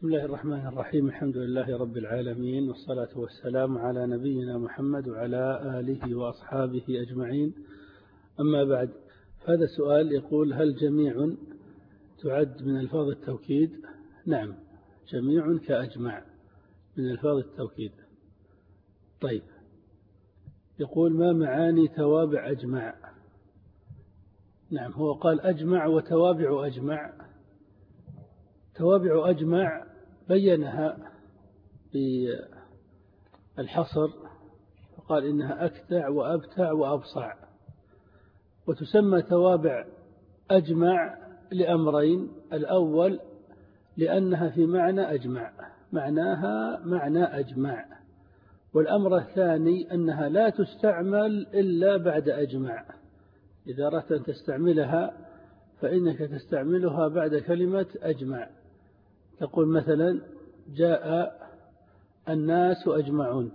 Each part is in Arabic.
بسم الله الرحمن الرحيم. الحمد لله رب العالمين، والصلاة والسلام على نبينا محمد وعلى آله وأصحابه أجمعين. أما بعد، هذا السؤال يقول: هل جميع تعد من ألفاظ التوكيد؟ نعم، جميع كأجمع من ألفاظ التوكيد. طيب، يقول: ما معاني توابع أجمع؟ نعم، هو قال أجمع وتوابع أجمع. توابع أجمع بينها بالحصر، فقال إنها أكتع وأبتع وأبصع. وتسمى توابع أجمع لأمرين: الأول لأنها في معنى أجمع، معناها معنى أجمع. والأمر الثاني أنها لا تستعمل إلا بعد أجمع. إذا أردت أن تستعملها فإنك تستعملها بعد كلمة أجمع. تقول مثلا: جاء الناس أجمعون،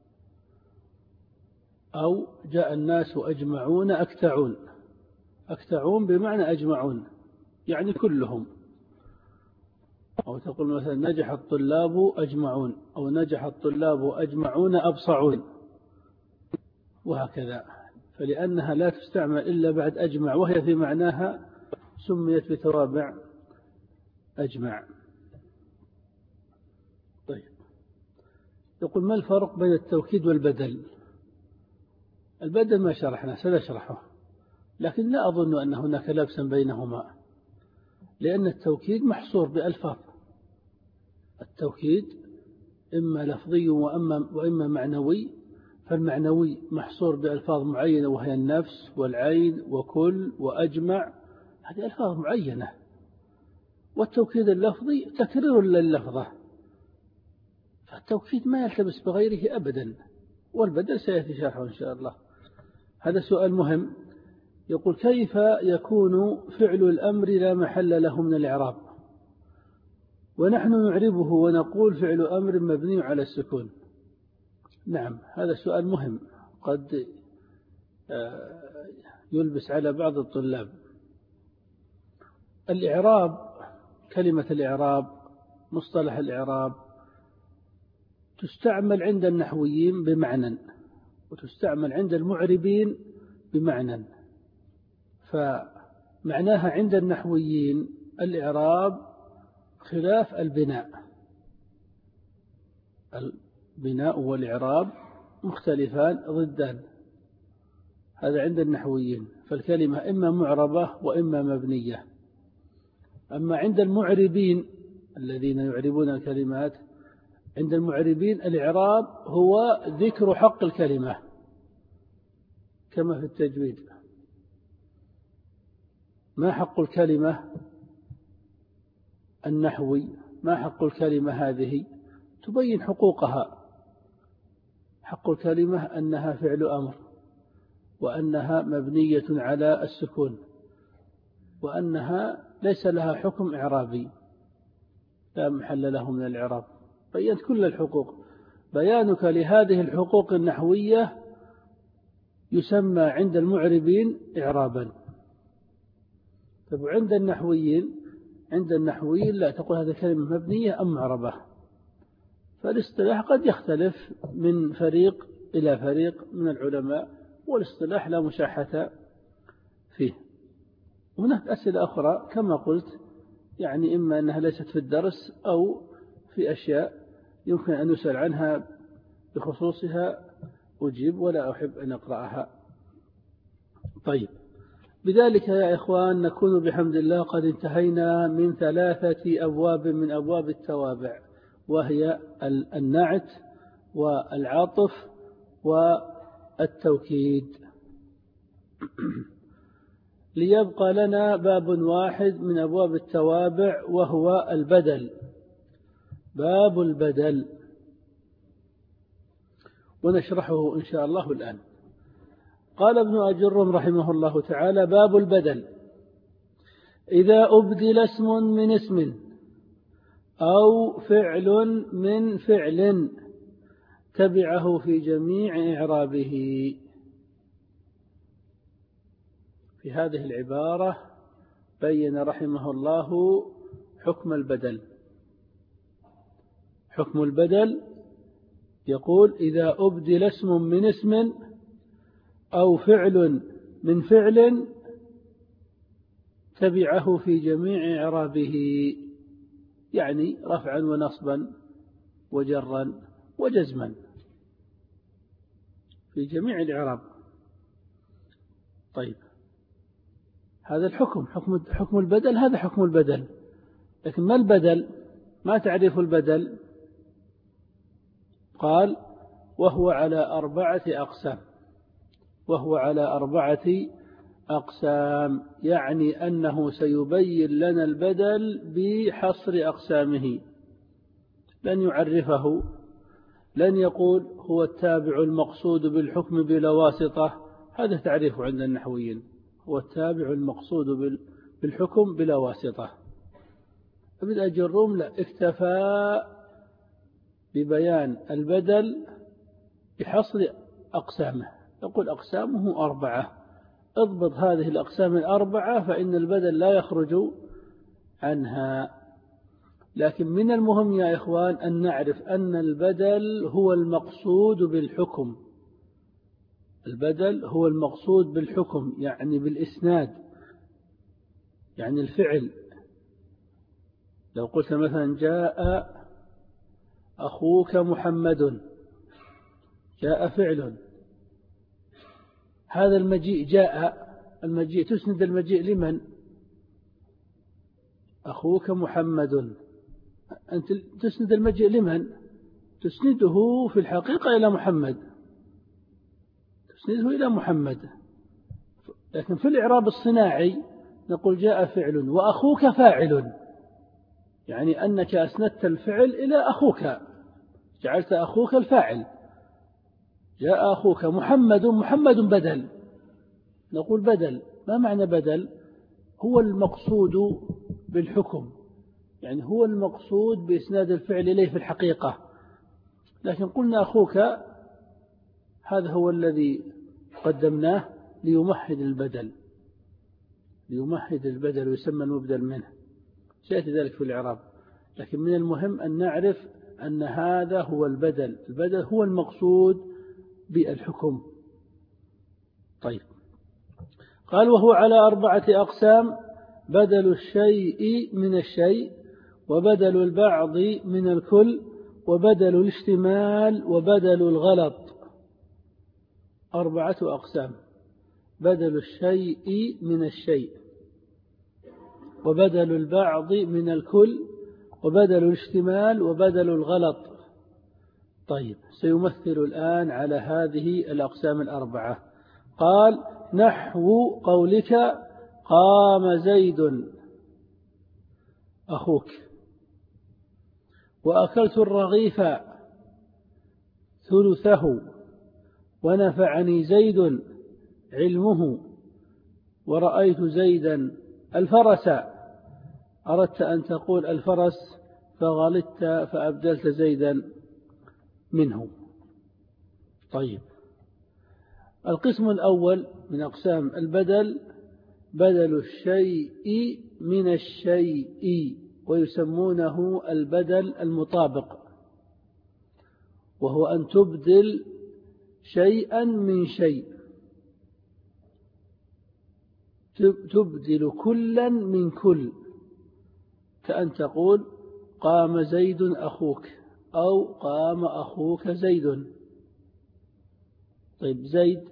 أو جاء الناس أجمعون أكتعون. أكتعون بمعنى أجمعون، يعني كلهم. أو تقول مثلا: نجح الطلاب أجمعون، أو نجح الطلاب أجمعون أبصعون، وهكذا. فلأنها لا تستعمل إلا بعد أجمع وهي في معناها سميت بتوابع أجمع. طيب، يقول: ما الفرق بين التوكيد والبدل؟ البدل ما شرحنا، سنشرحه، لكن لا أظن أن هناك لبسا بينهما، لأن التوكيد محصور بألفاظ. التوكيد إما لفظي وإما معنوي، فالمعنوي محصور بألفاظ معينة وهي النفس والعين وكل وأجمع، هذه ألفاظ معينة. والتوكيد اللفظي تكرير لللفظة، فالتوكيد ما يلتبس بغيره أبدا، والبدل سيأتي شرحه إن شاء الله. هذا سؤال مهم. يقول: كيف يكون فعل الأمر لا محل له من الإعراب ونحن نعربه ونقول فعل أمر مبني على السكون؟ نعم، هذا سؤال مهم، قد يلبس على بعض الطلاب. الإعراب، كلمة الإعراب، مصطلح الإعراب، تستعمل عند النحويين بمعنى، وتستعمل عند المعربين بمعنى. فمعناها عند النحويين الإعراب خلاف البناء. البناء والإعراب مختلفان ضدان، هذا عند النحويين، فالكلمة إما معربة وإما مبنية. أما عند المعربين الذين يعربون الكلمات، عند المعربين الإعراب هو ذكر حق الكلمة، كما في التجويد: ما حق الكلمة النحوي، ما حق الكلمة هذه، تبين حقوقها. حق الكلمة أنها فعل أمر، وأنها مبنية على السكون، وأنها ليس لها حكم إعرابي، لا محل له من الإعراب. بيّنت كل الحقوق. بيانك لهذه الحقوق النحوية يسمى عند المعربين إعرابا. طيب، عند النحويين لا، تقول هذه الكلمة مبنية أم معربة. فالاصطلاح قد يختلف من فريق إلى فريق من العلماء، والاصطلاح لا مشاحة فيه. هناك أسئلة أخرى كما قلت، يعني إما أنها ليست في الدرس أو في أشياء يمكن أن يسأل عنها بخصوصها أجيب ولا أحب أن أقرأها. طيب، بذلك يا إخوان نكون بحمد الله قد انتهينا من 3 أبواب من أبواب التوابع، وهي النعت والعطف والتوكيد. ليبقى لنا باب واحد من أبواب التوابع، وهو البدل، باب البدل، ونشرحه إن شاء الله الآن. قال ابن أجرم رحمه الله تعالى: باب البدل: إذا أبدل اسم من اسم أو فعل من فعل تبعه في جميع إعرابه. في هذه العبارة بين رحمه الله حكم البدل، حكم البدل يقول إذا أبدل اسم من اسم أو فعل من فعل تبعه في جميع إعرابه، يعني رفعا ونصبا وجرا وجزما في جميع الإعراب. طيب هذا الحكم حكم البدل، هذا حكم البدل. لكن ما البدل؟ ما تعريف البدل؟ قال وهو على 4 أقسام. وهو على 4 أقسام، يعني أنه سيبين لنا البدل بحصر أقسامه، لن يعرفه، لن يقول هو التابع المقصود بالحكم بلا واسطة، هذا تعريفه عند النحويين، هو التابع المقصود بالحكم بلا واسطة. ابن الجروم لا، اكتفى ببيان البدل بحصر أقسامه، يقول أقسامه 4، اضبط هذه الأقسام 4 فإن البدل لا يخرج عنها. لكن من المهم يا إخوان أن نعرف أن البدل هو المقصود بالحكم. البدل هو المقصود بالحكم، يعني بالإسناد، يعني الفعل. لو قلت مثلا جاء أخوك محمد، جاء فعل، هذا المجيء جاء، المجيء تسند المجيء لمن؟ أخوك محمد، أنت تسند المجيء لمن؟ تسنده في الحقيقة إلى محمد، تسنده إلى محمد. لكن في الإعراب الصناعي نقول جاء فعل وأخوك فاعل، يعني أنك أسندت الفعل إلى أخوك، جعلت أخوك الفاعل. جاء أخوك محمد، محمد بدل، نقول بدل. ما معنى بدل؟ هو المقصود بالحكم، يعني هو المقصود بإسناد الفعل إليه في الحقيقة. لكن قلنا أخوك، هذا هو الذي قدمناه ليمحد البدل، ليمحد البدل ويسمى المبدل منه، سيأتي ذلك في الإعراب. لكن من المهم أن نعرف أن هذا هو البدل، البدل هو المقصود بالحكم. طيب قال وهو على 4 أقسام: بدل الشيء من الشيء، وبدل البعض من الكل، وبدل الاشتمال، وبدل الغلط. 4 أقسام: بدل الشيء من الشيء، وبدل البعض من الكل، وبدل الاشتمال، وبدل الغلط. طيب سيمثل الآن على هذه الأقسام 4. قال نحو قولك قام زيد أخوك، وأكلت الرغيف ثلثه، ونفعني زيد علمه، ورأيت زيدا الفرس. أردت أن تقول الفرس فغلطت فأبدلت زيدا منه. طيب القسم الأول من أقسام البدل: بدل الشيء من الشيء، ويسمونه البدل المطابق، وهو أن تبدل شيئا من شيء، تبدل كلا من كل، كأن تقول قام زيد أخوك، أو قام أخوك زيد. طيب زيد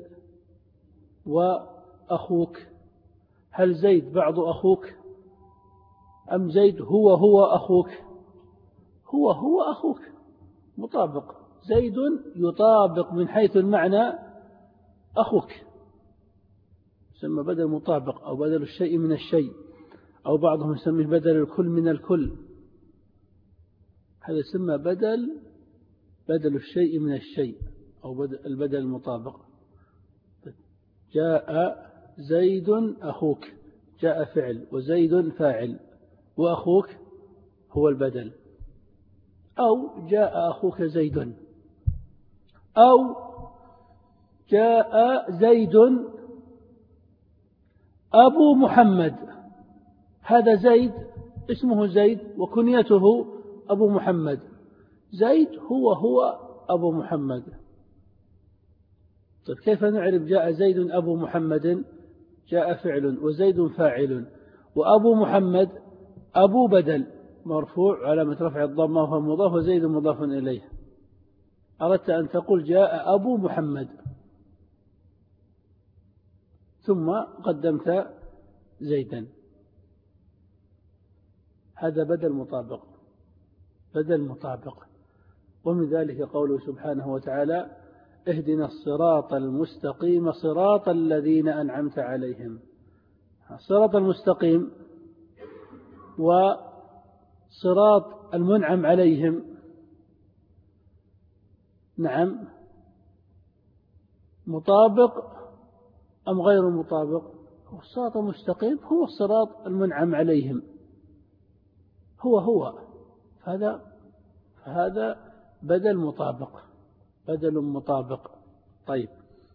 وأخوك، هل زيد بعض أخوك أم زيد هو أخوك؟ هو أخوك، مطابق. زيد يطابق من حيث المعنى أخوك، يسمى بدل مطابق، أو بدل الشيء من الشيء، أو بعضهم يسميه بدل الكل من الكل. هذا يسمى بدل الشيء من الشيء، أو البدل المطابق. جاء زيد أخوك، جاء فعل وزيد فاعل، وأخوك هو البدل. أو جاء أخوك زيد، أو جاء زيد أبو محمد. هذا زيد اسمه زيد وكنيته أبو محمد، زيد هو أبو محمد. طيب كيف نعرف جاء زيد أبو محمد؟ جاء فعل وزيد فاعل وأبو محمد أبو بدل مرفوع علامة رفع الضمة وهو مضاف وزيد مضاف إليه. أردت أن تقول جاء أبو محمد ثم قدمت زيدا، هذا بدل مطابق. ومن ذلك قوله سبحانه وتعالى اهدنا الصراط المستقيم صراط الذين أنعمت عليهم. الصراط المستقيم وصراط المنعم عليهم نعم مطابق أم غير مطابق؟ الصراط المستقيم هو الصراط المنعم عليهم، هو فهذا بدل مطابق. طيب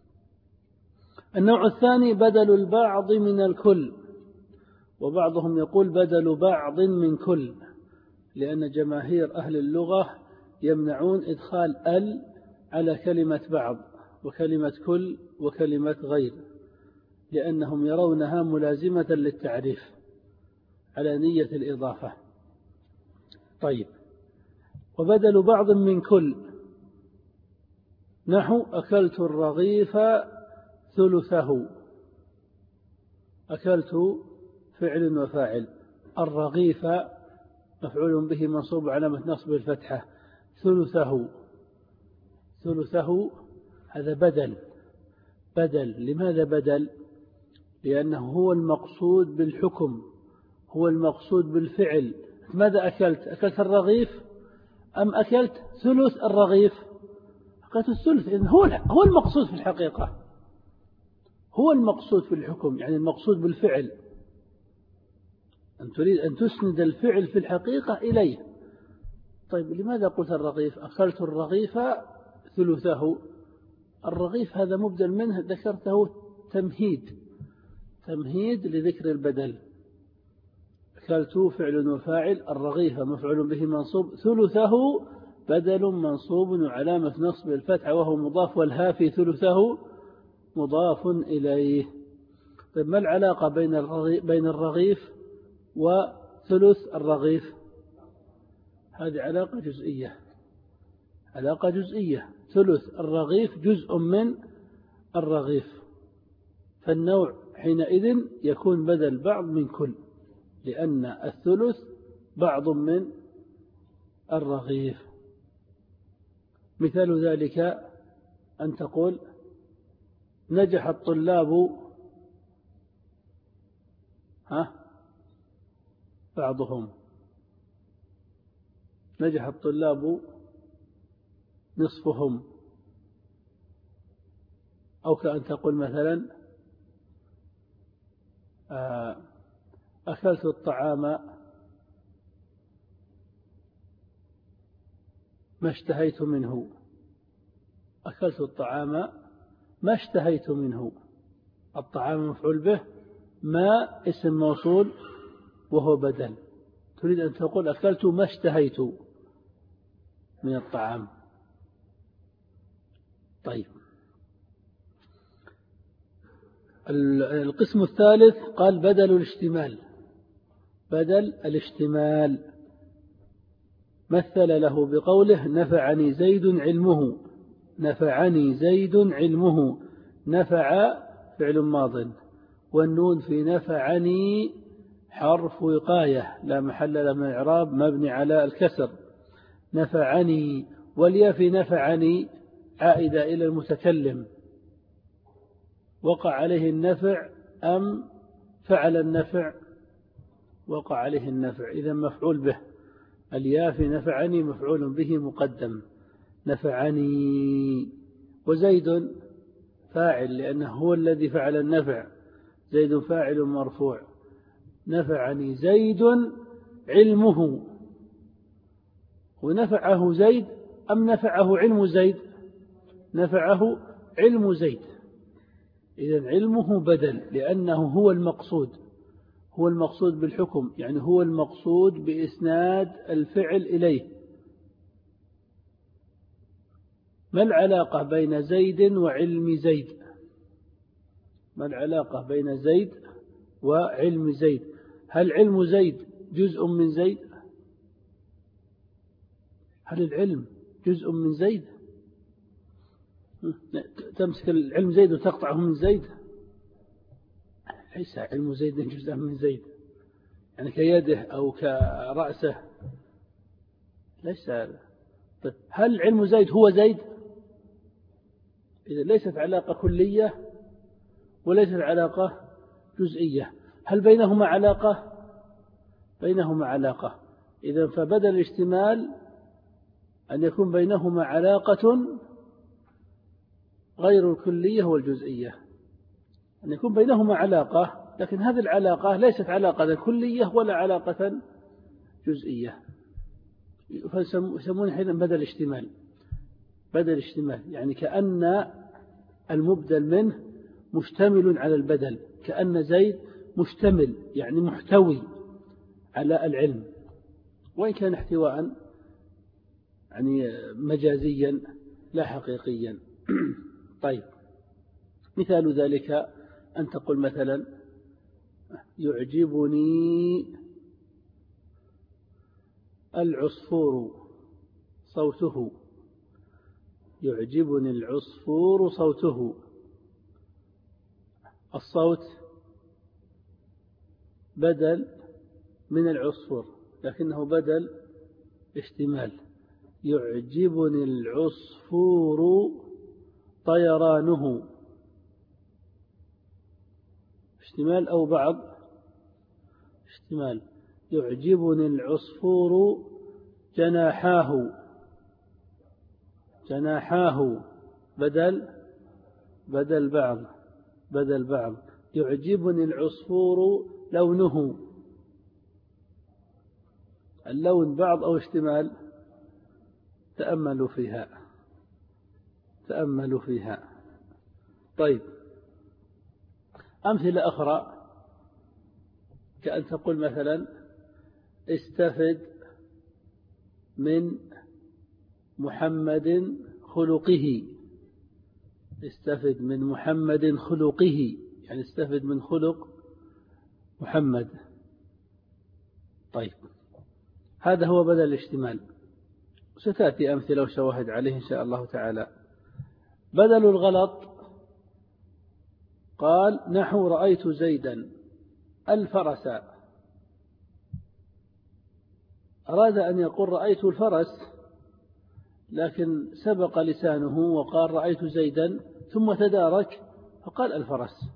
النوع الثاني بدل البعض من الكل، وبعضهم يقول بدل بعض من كل، لأن جماهير أهل اللغة يمنعون إدخال ال على كلمة بعض وكلمة كل وكلمة غير، لأنهم يرونها ملازمة للتعريف على نية الإضافة. طيب وبدل بعض من كل نحو أكلت الرغيف ثلثه. أكلت فعل وفاعل، الرغيف مفعول به منصوب علامة نصب الفتحة، ثلثه هذا بدل. لماذا بدل؟ لأنه هو المقصود بالحكم، هو المقصود بالفعل. ماذا أكلت الرغيف أم أكلت ثلث الرغيف؟ أكلت الثلث، إذن هو المقصود في الحقيقة، هو المقصود في الحكم، يعني المقصود بالفعل. أن تريد أن تسند الفعل في الحقيقة إليه. طيب لماذا قلت الرغيف؟ أكلت الرغيف ثلثه. الرغيف هذا مبدل منه ذكرته تمهيد لذكر البدل. أكلت فعل وفاعل، الرغيف مفعول به منصوب، ثلثه بدل منصوب وعلامة نصب الفتحة وهو مضاف، والهافي ثلثه مضاف إليه. طيب ما العلاقة بين الرغيف وثلث الرغيف؟ هذه علاقة جزئية. ثلث الرغيف جزء من الرغيف، فالنوع حينئذ يكون بدل بعض من كل، لأن الثلث بعض من الرغيف. مثال ذلك أن تقول نجح الطلاب بعضهم، نجح الطلاب نصفهم. أو كأن تقول مثلا أكلت الطعام ما اشتهيت منه. أكلت الطعام ما اشتهيت منه، الطعام مفعول به، ما اسم موصول وهو بدل. تريد أن تقول أكلت ما اشتهيت من الطعام. طيب القسم الثالث قال بدل الاشتمال، مثل له بقوله نفعني زيد علمه. نفع فعل ماض، والنون في نفعني حرف وقاية لا محل له من الإعراب، مبني على الكسر. نفعني، والياء في نفعني عائدة إلى المتكلم، وقع عليه النفع أم فعل النفع؟ وقع عليه النفع، إذا مفعول به. الياء في نفعني مفعول به مقدم، نفعني. وزيد فاعل لأنه هو الذي فعل النفع، زيد فاعل مرفوع. نفعني زيد علمه، ونفعه زيد أم نفعه علم زيد؟ نفعه علم زيد. إذن علمه بدل، لأنه هو المقصود بالحكم، يعني هو المقصود بإسناد الفعل إليه. ما العلاقة بين زيد وعلم زيد؟ ما العلاقة بين زيد وعلم زيد؟ هل علم زيد جزء من زيد؟ هل العلم جزء من زيد؟ تمسك العلم زيد وتقطعه من زيد؟ ليس علم زيد جزء من زيد، يعني كيده أو كرأسه، ليس هذا. طيب هل علم زيد هو زيد؟ إذا ليست علاقة كلية وليست علاقة جزئية. هل بينهما علاقة؟ بينهما علاقة. إذا فبدل الاشتمال أن يكون بينهما علاقة غير الكلية والجزئية، أن يكون بينهما علاقة، لكن هذه العلاقة ليست علاقة كلية ولا علاقة جزئية، فيسمونه حينئذ بدل اشتمال. بدل اشتمال يعني كأن المبدل منه مشتمل على البدل، كأن زيد مشتمل يعني محتوي على العلم، وإن كان احتواء يعني مجازيا لا حقيقيا. طيب مثال ذلك أن تقول مثلا يعجبني العصفور صوته، يعجبني العصفور صوته. الصوت بدل من العصفور لكنه بدل اشتمال. يعجبني العصفور طيرانه، اشتمال أو بعض اشتمال. يعجبني العصفور جناحاه، جناحاه بدل بعض. يعجبني العصفور لونه، اللون بعض أو اشتمال؟ تأملوا فيها. طيب أمثلة أخرى كأن تقول مثلا استفد من محمد خلقه، استفد من محمد خلقه يعني استفد من خلق محمد. طيب هذا هو بدل الاشتمال، ستأتي أمثلة وشواهد عليه إن شاء الله تعالى. بدل الغلط قال نحو رأيت زيدا الفرس، أراد أن يقول رأيت الفرس لكن سبق لسانه وقال رأيت زيدا ثم تدارك فقال الفرس.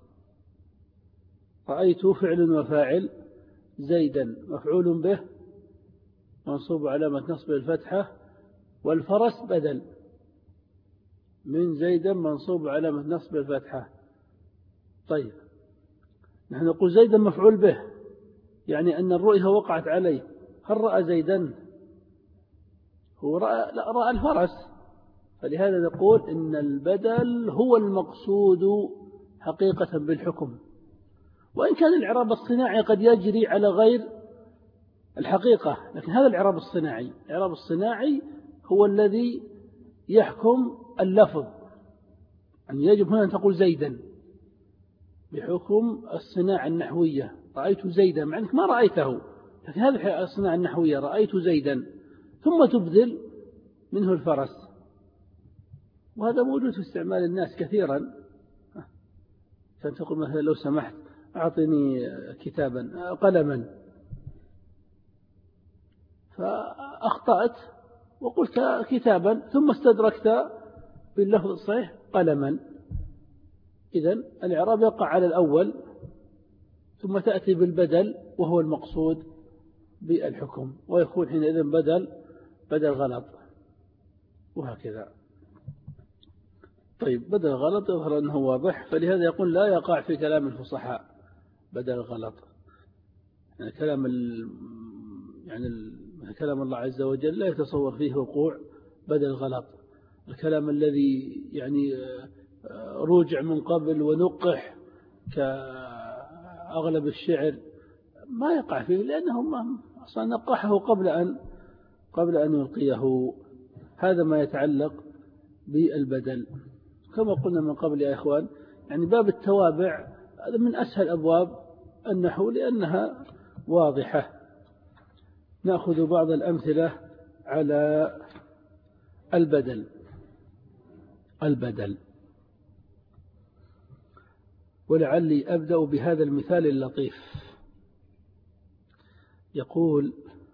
رأيت فعل وفاعل، زيدا مفعول به منصوب علامة نصب الفتحة، والفرس بدل من زيدا منصوب علامة نصب الفتحة. طيب نحن نقول زيدا مفعول به يعني أن الرؤية وقعت عليه. هل رأى زيدا؟ هو رأى الفرس. فلهذا نقول إن البدل هو المقصود حقيقة بالحكم، وإن كان الإعراب الصناعي قد يجري على غير الحقيقة، لكن هذا الإعراب الصناعي. الإعراب الصناعي هو الذي يحكم اللفظ، أن يجب هنا أن تقول زيدا بحكم الصناعة النحوية. رأيت زيدا مع أنك ما رأيته، لكن هذه الصناعة النحوية رأيت زيدا، ثم تبذل منه الفرس. وهذا موجود في استعمال الناس كثيرا. كان تقول مثلا لو سمحت أعطني كتابا قلما، فأخطأت وقلت كتابا ثم استدركت باللفظ الصحيح قلما. إذن الإعراب يقع على الأول ثم تأتي بالبدل وهو المقصود بالحكم، ويكون حينئذ بدل غلط، وهكذا. طيب بدل غلط يظهر أنه واضح، فلهذا يقول لا يقع في كلام الفصحاء بدل غلط. يعني كلام الله عز وجل لا يتصور فيه وقوع بدل غلط. الكلام الذي يعني روجع من قبل ونقح كأغلب الشعر ما يقع فيه، لأنه أصلا نقحه قبل أن يلقيه. هذا ما يتعلق بالبدل. كما قلنا من قبل يا إخوان، يعني باب التوابع هذا من أسهل أبواب النحو لأنها واضحة. نأخذ بعض الأمثلة على البدل، ولعلي أبدأ بهذا المثال اللطيف. يقول: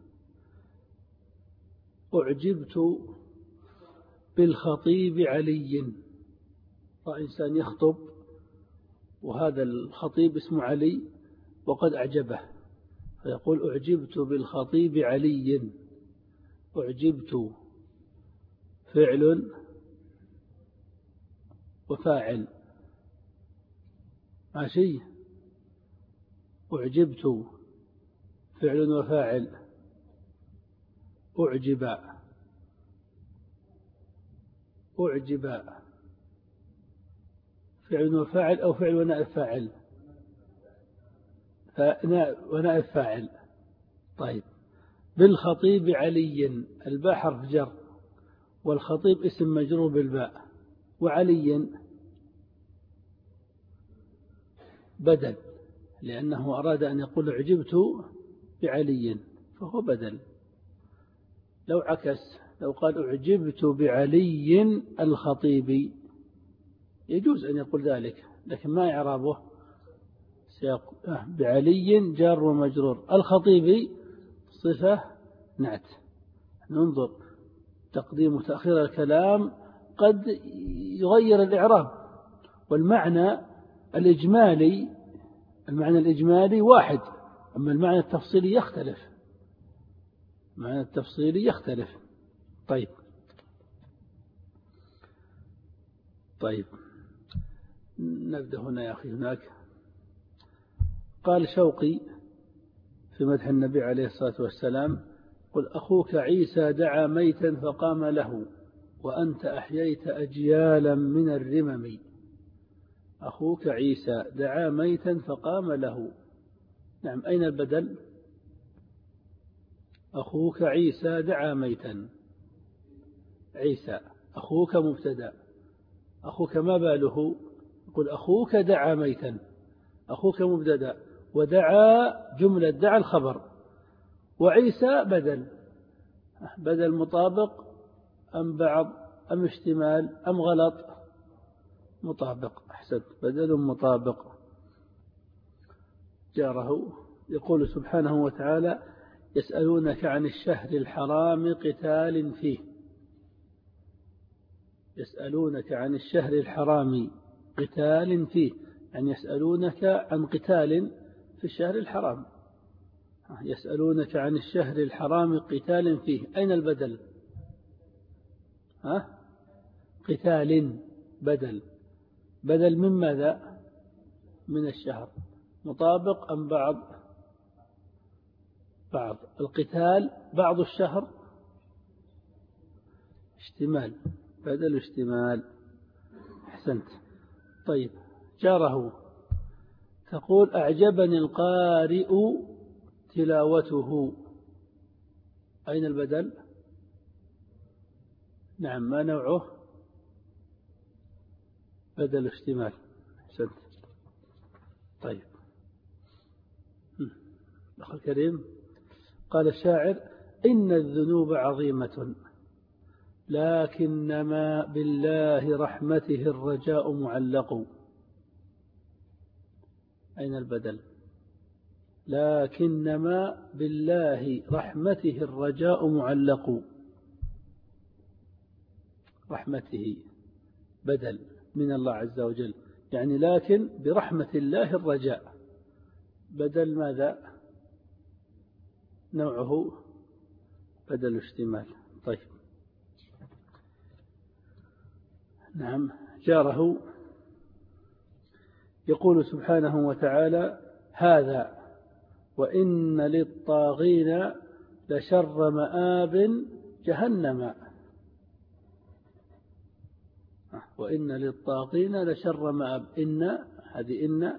أعجبت بالخطيب علي. إنسان يخطب وهذا الخطيب اسمه علي وقد أعجبه، فيقول: أعجبت بالخطيب علي. أعجبت فعل وفاعل، ماشي. أعجبت فعل وفاعل. أعجب فعل وفاعل أو فعل ونائب فاعل؟ ونائب فاعل. طيب. بالخطيب علي، الباء حرف جر، والخطيب اسم مجرور بالباء، وعلي بدل، لأنه أراد أن يقول أعجبت بعلي فهو بدل. لو عكس، لو قال أعجبت بعلي الخطيب يجوز أن يقول ذلك، لكن ما إعرابه؟ بعلي جار ومجرور، الخطيب صفة نعت. ننظر تقديم وتأخير الكلام قد يغير الإعراب، والمعنى الإجمالي واحد، أما المعنى التفصيلي يختلف. طيب نبدأ هنا يا أخي. هناك قال شوقي في مدح النبي عليه الصلاة والسلام: قل أخوك عيسى دعا ميتا فقام له، وأنت أحييت أجيالا من الرمم. أخوك عيسى دعا ميتا فقام له. نعم، أين البدل؟ أخوك عيسى دعا ميتا. عيسى أخوك مبتدأ، أخوك ما باله؟ قل أخوك دعا ميتا، أخوك مبتدأ، ودعا جملة دعا الخبر، وعيسى بدل مطابق أم بعض أم اشتمال أم غلط؟ مطابق. أحسنت، بدل مطابق. جاره. يقول سبحانه وتعالى: يسألونك عن الشهر الحرام قتال فيه. يسألونك عن الشهر الحرام قتال فيه، يعني يسألونك عن قتال في الشهر الحرام. يسألونك عن الشهر الحرام قتال فيه، أين البدل؟ قتال بدل من ماذا؟ من الشهر. مطابق أم بعض؟ القتال بعض الشهر، اشتمال، بدل اشتمال. أحسنت. طيب. جاره. تقول: أعجبني القارئ تلاوته. أين البدل؟ نعم، ما نوعه؟ بدل اشتمال. أحسنت. طيب. أخي الكريم، قال الشاعر: إن الذنوب عظيمة لكنما بالله رحمته الرجاء معلق. أين البدل؟ لكنما بالله رحمته الرجاء معلق. رحمته بدل من الله عز وجل، يعني لكن برحمة الله الرجاء. بدل ماذا؟ نوعه بدل اشتمال. طيب. نعم. جاره. يقول سبحانه وتعالى: هذا وإن للطاغين لشر مآب جهنم. وإن للطاغين لشر مآب. هذه إن،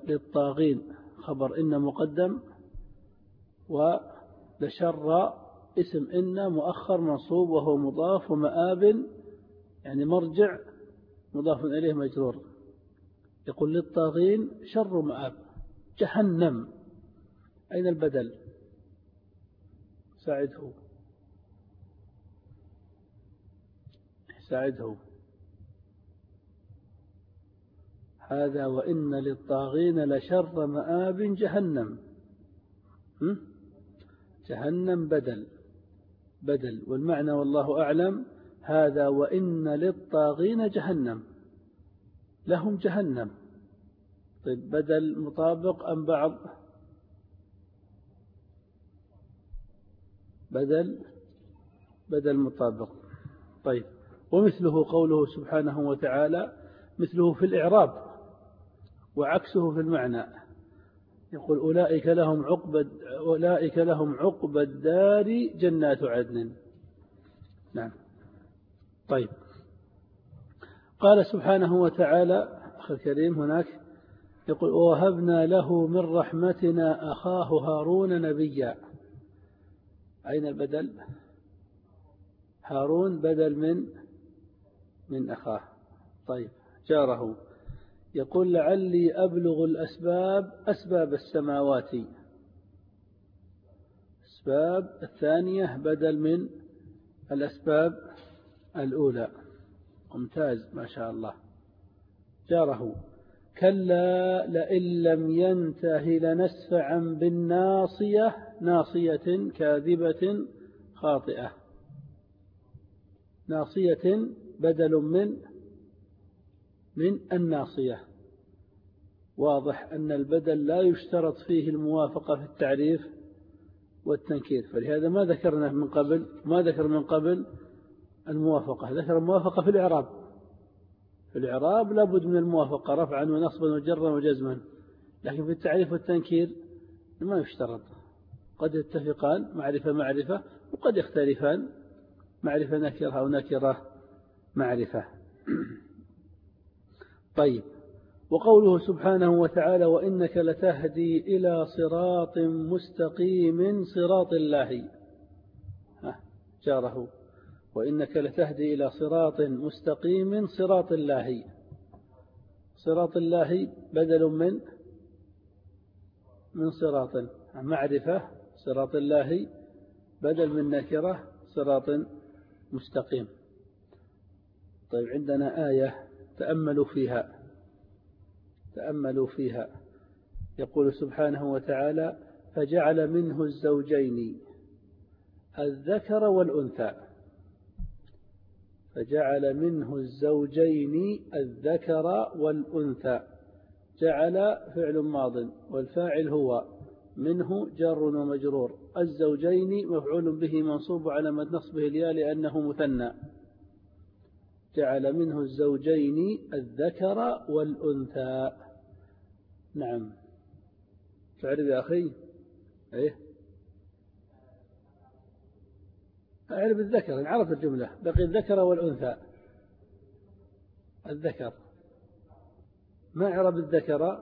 وللطاغين خبر إن مقدم، ولشر اسم إن مؤخر منصوب وهو مضاف، ومآب يعني مرجع مضاف إليه مجرور. يقول للطاغين شر مآب جهنم. أين البدل؟ ساعده. هذا وإن للطاغين لشر مآب جهنم. جهنم بدل والمعنى والله أعلم. هذا وإن للطاغين جهنم، لهم جهنم. طيب بدل مطابق أم بعض؟ بدل مطابق. طيب ومثله قوله سبحانه وتعالى، مثله في الإعراب وعكسه في المعنى. يقول أولئك لهم عقبى الدار جنات عدن. نعم. طيب قال سبحانه وتعالى أخي الكريم هناك يقول ووهبنا له من رحمتنا أخاه هارون نبيا. أين البدل؟ هارون بدل من أخاه. طيب جاره. يقول لعلي أبلغ أسباب السماوات. أسباب الثانية بدل من الأسباب الأولى. ممتاز ما شاء الله. جاره. كلا لئن لم ينته لنسفعا بالناصية، ناصية كاذبة خاطئة. ناصية بدل من الناصية. واضح أن البدل لا يشترط فيه الموافقة في التعريف والتنكير، فلهذا ما ذكرنا من قبل، ما ذكر من قبل الموافقة، ذكر الموافقة في الإعراب. في الإعراب لابد من الموافقة رفعا ونصبا وجرا وجزما، لكن في التعريف والتنكير ما يشترط. قد يتفقان معرفة وقد يختلفان معرفة نكرة أو نكرة معرفة. طيب وقوله سبحانه وتعالى وإنك لتهدي إلى صراط مستقيم صراط الله. جاره. وإنك لتهدي إلى صراط مستقيم صراط الله. صراط الله بدل من صراط معرفة. صراط الله بدل من نكرة صراط مستقيم. طيب عندنا آية تأملوا فيها. يقول سبحانه وتعالى فجعل منه الزوجين الذكر والأنثى. فجعل منه الزوجين الذكر والأنثى. جعل فعل ماض والفاعل هو منه جار ومجرور. الزوجين مفعول به منصوب علامة نصبه الياء لأنه مثنى. جعل منه الزوجين الذكر والأنثى. نعم. تعرف يا أخي؟ إيه؟ أعرف الذكر، عرف الجملة، بقي الذكر والأنثى. الذكر ما عرب الذكر؟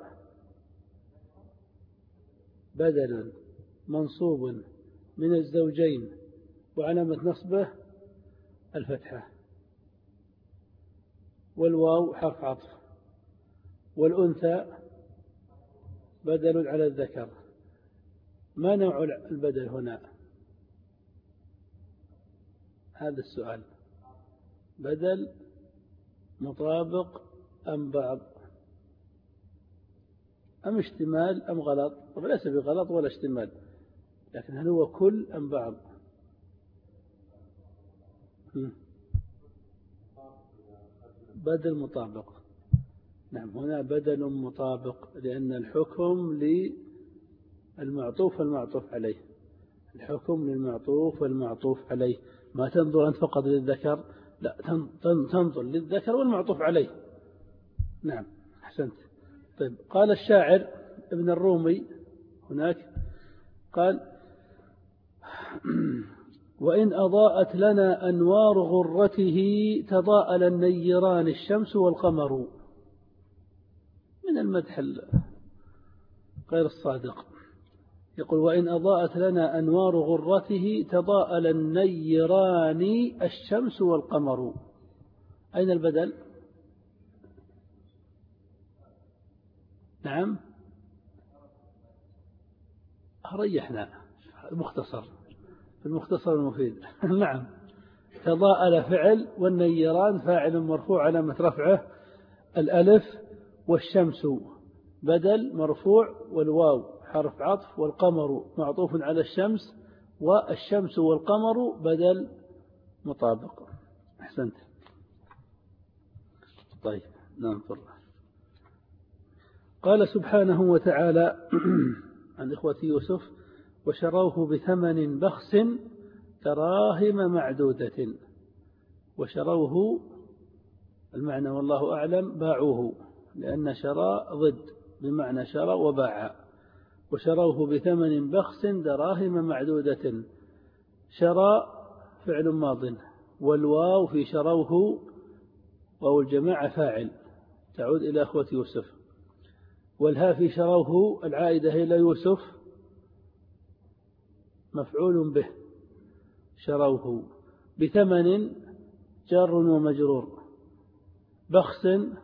بدل منصوب من الزوجين وعلامة نصبه الفتحة، والواو حرف عطف، والأنثى بدل على الذكر. ما نوع البدل هنا؟ هذا السؤال. بدل مطابق أم بعض أم اشتمال أم غلط؟ ليس بغلط ولا اشتمال، لكن هل هو كل أم بعض؟ بدل مطابق. نعم هنا بدل مطابق لأن الحكم للمعطوف والمعطوف عليه. الحكم للمعطوف والمعطوف عليه. ما تنظر أنت فقط للذكر، لا تنظر للذكر والمعطوف عليه. نعم أحسنت. طيب قال الشاعر ابن الرومي هناك قال وإن أضاءت لنا أنوار غرته تضاءل النيران الشمس والقمر. من المدح غير الصادق. يقول وإن أضاءت لنا أنوار غرته تضاءل النيران الشمس والقمر. أين البدل؟ نعم ريحنا المختصر في المختصر المفيد. نعم تضاءل فعل والنيران فاعل مرفوع علامة رفعه الألف، والشمس بدل مرفوع والواو حرف عطف، والقمر معطوف على الشمس، والشمس والقمر بدل مطابق. أحسنت. طيب ننظر. قال سبحانه وتعالى عن إخوة يوسف وشروه بثمن بخس دراهم معدودة. وشروه المعنى والله أعلم باعوه، لأن شراء ضد بمعنى شرى وباع. وشروه بثمن بخس دراهم معدودة. شرى فعل ماض، والواو في شروه واو الجماعة فاعل تعود إلى أخوة يوسف، والها في شروه العائدة إلى يوسف مفعول به. شروه بثمن جار ومجرور، بخس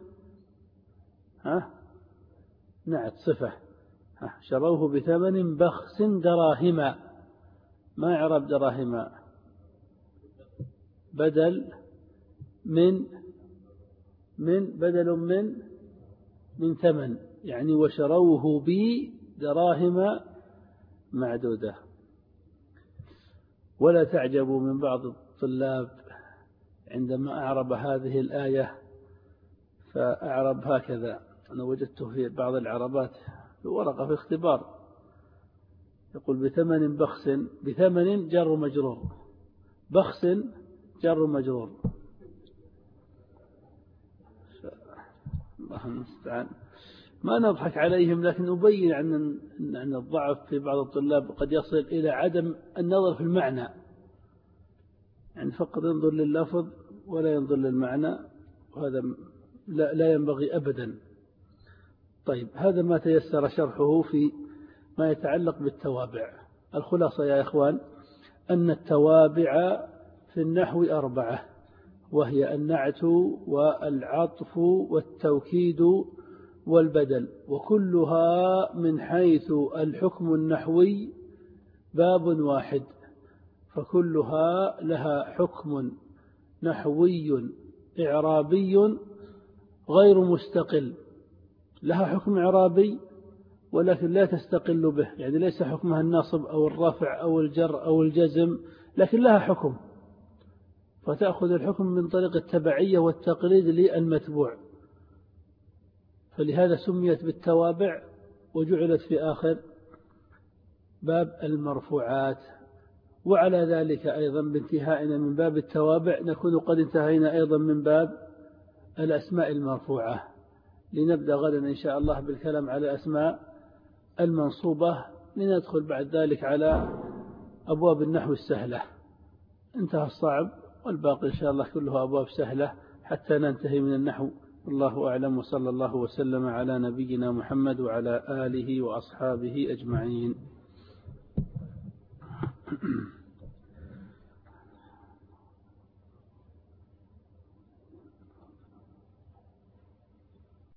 نعت صفة. شروه بثمن بخس دراهم. ما إعراب دراهم؟ بدل بدل من ثمن، يعني وشروه بدراهم معدودة. ولا تعجبوا من بعض الطلاب عندما أعرب هذه الآية فأعرب هكذا. أنا وجدته في بعض العربات في ورقة في اختبار يقول بثمن بخس، بثمن جر مجرور، بخس جر مجرور. الله المستعان. ما نضحك عليهم، لكن أبين أن الضعف في بعض الطلاب قد يصل إلى عدم النظر في المعنى، يعني فقط ينظر لللفظ ولا ينظر للمعنى، وهذا لا ينبغي أبدا. طيب هذا ما تيسر شرحه في ما يتعلق بالتوابع. الخلاصة يا إخوان أن التوابع في النحو 4، وهي النعت والعطف والتوكيد والبدل، وكلها من حيث الحكم النحوي باب واحد، فكلها لها حكم نحوي إعرابي غير مستقل. لها حكم إعرابي ولكن لا تستقل به، يعني ليس حكمها النصب أو الرفع أو الجر أو الجزم، لكن لها حكم، فتأخذ الحكم من طريق التبعية والتقليد للمتبوع، فلهذا سميت بالتوابع وجعلت في آخر باب المرفوعات. وعلى ذلك أيضا بانتهائنا من باب التوابع نكون قد انتهينا أيضا من باب الأسماء المرفوعة، لنبدأ غدا إن شاء الله بالكلام على الأسماء المنصوبة، لندخل بعد ذلك على أبواب النحو السهلة. انتهى الصعب والباقي إن شاء الله كله أبواب سهلة حتى ننتهي من النحو. الله أعلم، وصلى الله وسلم على نبينا محمد وعلى آله وأصحابه أجمعين.